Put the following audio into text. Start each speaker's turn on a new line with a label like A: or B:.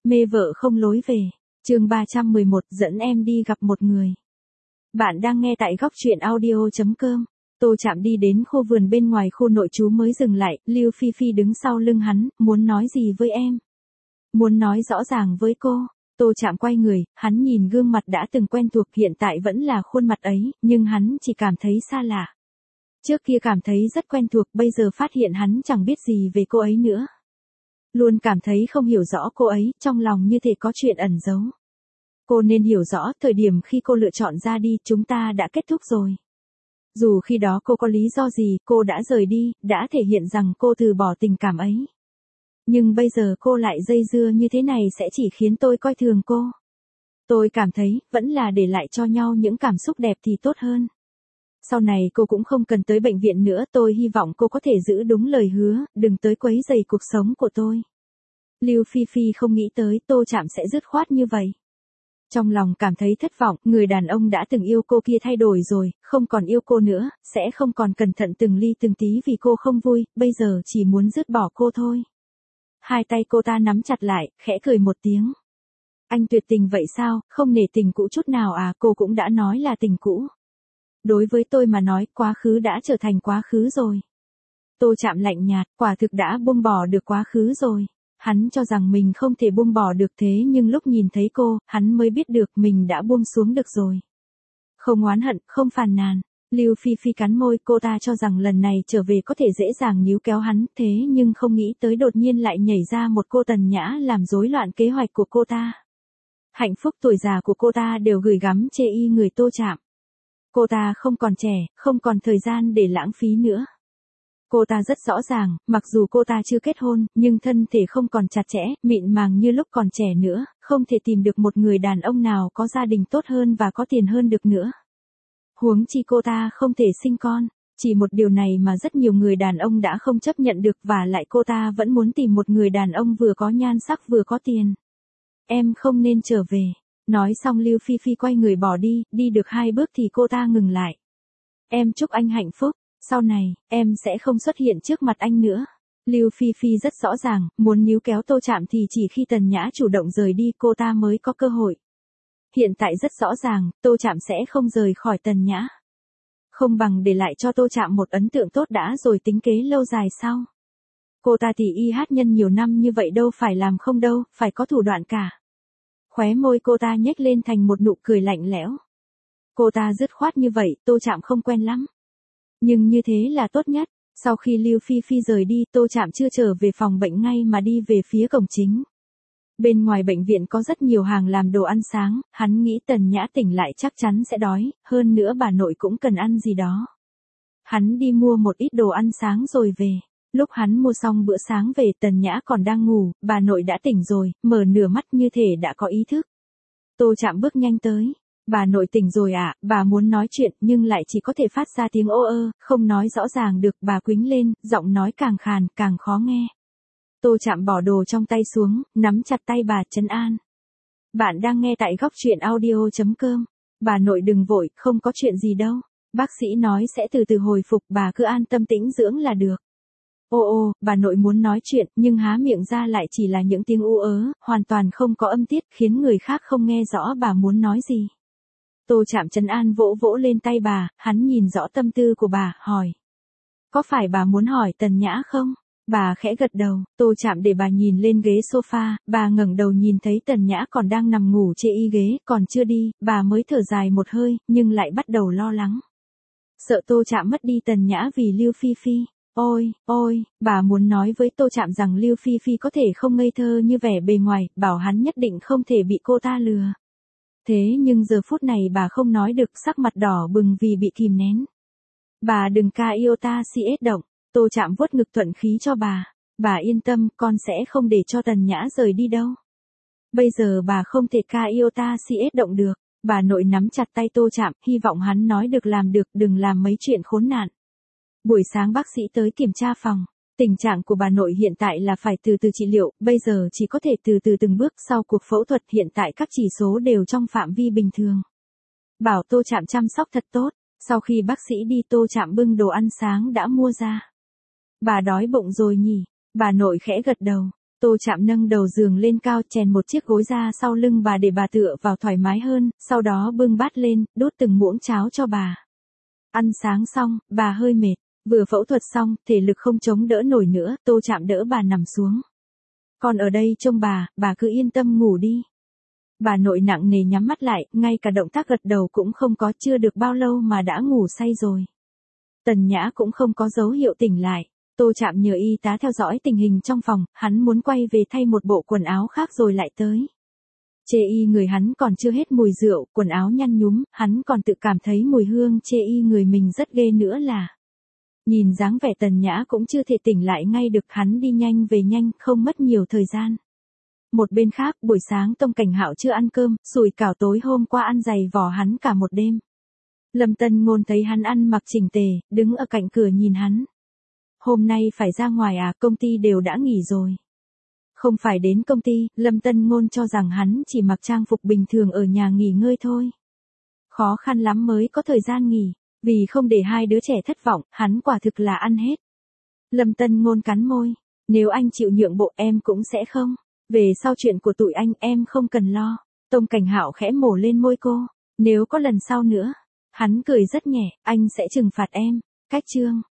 A: Mê vợ không lối về. Chương 311 dẫn em đi gặp một người. Bạn đang nghe tại góc truyện audio.com. Tô Trạm đi đến khu vườn bên ngoài khu nội trú mới dừng lại, Lưu Phi Phi đứng sau lưng hắn, muốn nói gì với em? Muốn nói rõ ràng với cô. Tô Trạm quay người, hắn nhìn gương mặt đã từng quen thuộc hiện tại vẫn là khuôn mặt ấy, nhưng hắn chỉ cảm thấy xa lạ. Trước kia cảm thấy rất quen thuộc, bây giờ phát hiện hắn chẳng biết gì về cô ấy nữa. Luôn cảm thấy không hiểu rõ cô ấy, trong lòng như thể có chuyện ẩn giấu. Cô nên hiểu rõ, thời điểm khi cô lựa chọn ra đi, chúng ta đã kết thúc rồi. Dù khi đó cô có lý do gì, cô đã rời đi, đã thể hiện rằng cô từ bỏ tình cảm ấy. Nhưng bây giờ cô lại dây dưa như thế này sẽ chỉ khiến tôi coi thường cô. Tôi cảm thấy, vẫn là để lại cho nhau những cảm xúc đẹp thì tốt hơn. Sau này cô cũng không cần tới bệnh viện nữa, tôi hy vọng cô có thể giữ đúng lời hứa, đừng tới quấy rầy cuộc sống của tôi. Lưu Phi Phi không nghĩ tới Tô Trạm sẽ dứt khoát như vậy. Trong lòng cảm thấy thất vọng, người đàn ông đã từng yêu cô kia thay đổi rồi, không còn yêu cô nữa, sẽ không còn cẩn thận từng ly từng tí vì cô không vui, bây giờ chỉ muốn dứt bỏ cô thôi. Hai tay cô ta nắm chặt lại, khẽ cười một tiếng. Anh tuyệt tình vậy sao, không nể tình cũ chút nào à, cô cũng đã nói là tình cũ. Đối với tôi mà nói, quá khứ đã trở thành quá khứ rồi. Tô Trạm lạnh nhạt, quả thực đã buông bỏ được quá khứ rồi. Hắn cho rằng mình không thể buông bỏ được thế nhưng lúc nhìn thấy cô, hắn mới biết được mình đã buông xuống được rồi. Không oán hận, không phàn nàn. Lưu Phi Phi cắn môi, cô ta cho rằng lần này trở về có thể dễ dàng níu kéo hắn, thế nhưng không nghĩ tới đột nhiên lại nhảy ra một cô Tần Nhã làm rối loạn kế hoạch của cô ta. Hạnh phúc tuổi già của cô ta đều gửi gắm chê y người Tô Trạm. Cô ta không còn trẻ, không còn thời gian để lãng phí nữa. Cô ta rất rõ ràng, mặc dù cô ta chưa kết hôn, nhưng thân thể không còn chặt chẽ, mịn màng như lúc còn trẻ nữa, không thể tìm được một người đàn ông nào có gia đình tốt hơn và có tiền hơn được nữa. Huống chi cô ta không thể sinh con, chỉ một điều này mà rất nhiều người đàn ông đã không chấp nhận được và lại cô ta vẫn muốn tìm một người đàn ông vừa có nhan sắc vừa có tiền. Em không nên trở về. Nói xong Lưu Phi Phi quay người bỏ đi, đi được 2 bước thì cô ta ngừng lại. Em chúc anh hạnh phúc, sau này, em sẽ không xuất hiện trước mặt anh nữa. Lưu Phi Phi rất rõ ràng, muốn níu kéo Tô Trạm thì chỉ khi Tần Nhã chủ động rời đi cô ta mới có cơ hội. Hiện tại rất rõ ràng, Tô Trạm sẽ không rời khỏi Tần Nhã. Không bằng để lại cho Tô Trạm một ấn tượng tốt đã rồi tính kế lâu dài sau. Cô ta thì y hát nhân nhiều năm như vậy đâu phải làm không đâu, phải có thủ đoạn cả. Khóe môi cô ta nhếch lên thành một nụ cười lạnh lẽo. Cô ta dứt khoát như vậy, Tô Trạm không quen lắm. Nhưng như thế là tốt nhất. Sau khi Lưu Phi Phi rời đi, Tô Trạm chưa trở về phòng bệnh ngay mà đi về phía cổng chính. Bên ngoài bệnh viện có rất nhiều hàng làm đồ ăn sáng, hắn nghĩ Tần Nhã tỉnh lại chắc chắn sẽ đói, hơn nữa bà nội cũng cần ăn gì đó. Hắn đi mua một ít đồ ăn sáng rồi về. Lúc hắn mua xong bữa sáng về, Tần Nhã còn đang ngủ, bà nội đã tỉnh rồi, mở nửa mắt như thể đã có ý thức. Tô Trạm bước nhanh tới. Bà nội tỉnh rồi ạ, bà muốn nói chuyện nhưng lại chỉ có thể phát ra tiếng ô ơ, không nói rõ ràng được, bà quĩnh lên, giọng nói càng khàn, càng khó nghe. Tô Trạm bỏ đồ trong tay xuống, nắm chặt tay bà, trấn an. Bạn đang nghe tại góc truyện audio.com. Bà nội đừng vội, không có chuyện gì đâu. Bác sĩ nói sẽ từ từ hồi phục, bà cứ an tâm tĩnh dưỡng là được. Ô, bà nội muốn nói chuyện, nhưng há miệng ra lại chỉ là những tiếng u ớ, hoàn toàn không có âm tiết, khiến người khác không nghe rõ bà muốn nói gì. Tô Trạm trấn an vỗ vỗ lên tay bà, hắn nhìn rõ tâm tư của bà, hỏi. Có phải bà muốn hỏi Tần Nhã không? Bà khẽ gật đầu, Tô Trạm để bà nhìn lên ghế sofa, bà ngẩng đầu nhìn thấy Tần Nhã còn đang nằm ngủ chê y ghế, còn chưa đi, bà mới thở dài một hơi, nhưng lại bắt đầu lo lắng. Sợ Tô Trạm mất đi Tần Nhã vì Lưu Phi Phi. Ôi, bà muốn nói với Tô Trạm rằng Lưu Phi Phi có thể không ngây thơ như vẻ bề ngoài, bảo hắn nhất định không thể bị cô ta lừa. Thế nhưng giờ phút này bà không nói được, sắc mặt đỏ bừng vì bị kìm nén. Bà đừng ca iota si ết động. Tô Trạm vuốt ngực thuận khí cho bà. Bà yên tâm, con sẽ không để cho Tần Nhã rời đi đâu. Bây giờ bà không thể ca iota si ết động được. Bà nội nắm chặt tay Tô Trạm, hy vọng hắn nói được làm được, đừng làm mấy chuyện khốn nạn. Buổi sáng bác sĩ tới kiểm tra phòng. Tình trạng của bà nội hiện tại là phải từ từ trị liệu, bây giờ chỉ có thể từ từ từng bước, sau cuộc phẫu thuật hiện tại các chỉ số đều trong phạm vi bình thường. Bảo Tô Trạm chăm sóc thật tốt, sau khi bác sĩ đi Tô Trạm bưng đồ ăn sáng đã mua ra. Bà đói bụng rồi nhỉ? Bà nội khẽ gật đầu. Tô Trạm nâng đầu giường lên cao, chèn một chiếc gối ra sau lưng bà để bà tựa vào thoải mái hơn, sau đó bưng bát lên, đút từng muỗng cháo cho bà. Ăn sáng xong, bà hơi mệt, vừa phẫu thuật xong, thể lực không chống đỡ nổi nữa, Tô Trạm đỡ bà nằm xuống. Con ở đây trông bà cứ yên tâm ngủ đi. Bà nội nặng nề nhắm mắt lại, ngay cả động tác gật đầu cũng không có, chưa được bao lâu mà đã ngủ say rồi. Tần Nhã cũng không có dấu hiệu tỉnh lại. Tô Trạm nhờ y tá theo dõi tình hình trong phòng, hắn muốn quay về thay một bộ quần áo khác rồi lại tới. Chê y người hắn còn chưa hết mùi rượu, quần áo nhăn nhúm, hắn còn tự cảm thấy mùi hương chê y người mình rất ghê nữa là. Nhìn dáng vẻ Tần Nhã cũng chưa thể tỉnh lại ngay được, hắn đi nhanh về nhanh, không mất nhiều thời gian. Một bên khác, buổi sáng Tông Cảnh Hạo chưa ăn cơm, sủi cảo tối hôm qua ăn dày vò hắn cả một đêm. Lâm Tân Ngôn thấy hắn ăn mặc chỉnh tề, đứng ở cạnh cửa nhìn hắn. Hôm nay phải ra ngoài à, công ty đều đã nghỉ rồi. Không phải đến công ty, Lâm Tân Ngôn cho rằng hắn chỉ mặc trang phục bình thường ở nhà nghỉ ngơi thôi. Khó khăn lắm mới có thời gian nghỉ, vì không để hai đứa trẻ thất vọng, hắn quả thực là ăn hết. Lâm Tân Ngôn cắn môi, nếu anh chịu nhượng bộ em cũng sẽ không. Về sau chuyện của tụi anh em không cần lo. Tông Cảnh Hạo khẽ mổ lên môi cô, nếu có lần sau nữa. Hắn cười rất nhẹ, anh sẽ trừng phạt em. Cách chương